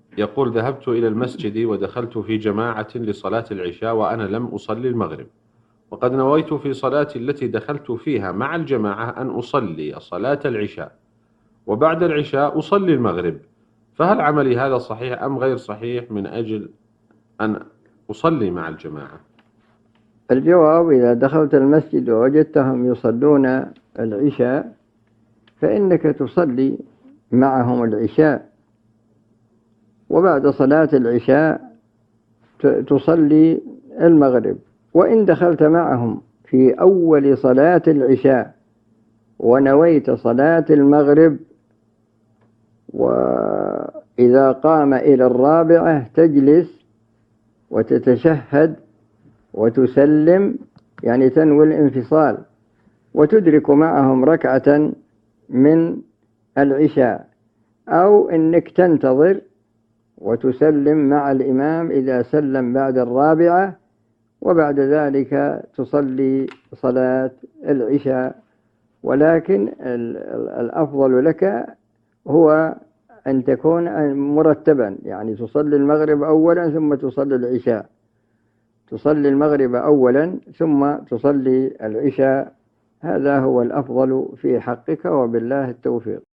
يقول: ذهبت إلى المسجد ودخلت في جماعة لصلاة العشاء وأنا لم أصلي المغرب، وقد نويت في صلاتي التي دخلت فيها مع الجماعة أن أصلي صلاة العشاء، وبعد العشاء أصلي المغرب، فهل عملي هذا صحيح أم غير صحيح من أجل أن أصلي مع الجماعة؟ الجواب: إذا دخلت المسجد ووجدتهم يصلون العشاء فإنك تصلي معهم العشاء، وبعد صلاة العشاء تصلي المغرب. وإن دخلت معهم في أول صلاة العشاء ونويت صلاة المغرب، وإذا قام إلى الرابعة تجلس وتتشهد وتسلم، يعني تنوي الانفصال، وتدرك معهم ركعة من العشاء، أو إنك تنتظر وتسلم مع الإمام إذا سلم بعد الرابعة، وبعد ذلك تصلي صلاة العشاء. ولكن الأفضل لك هو أن تكون مرتبا، يعني تصلي المغرب أولا ثم تصلي العشاء، تصلي المغرب أولا ثم تصلي العشاء. هذا هو الأفضل في حقك، وبالله التوفيق.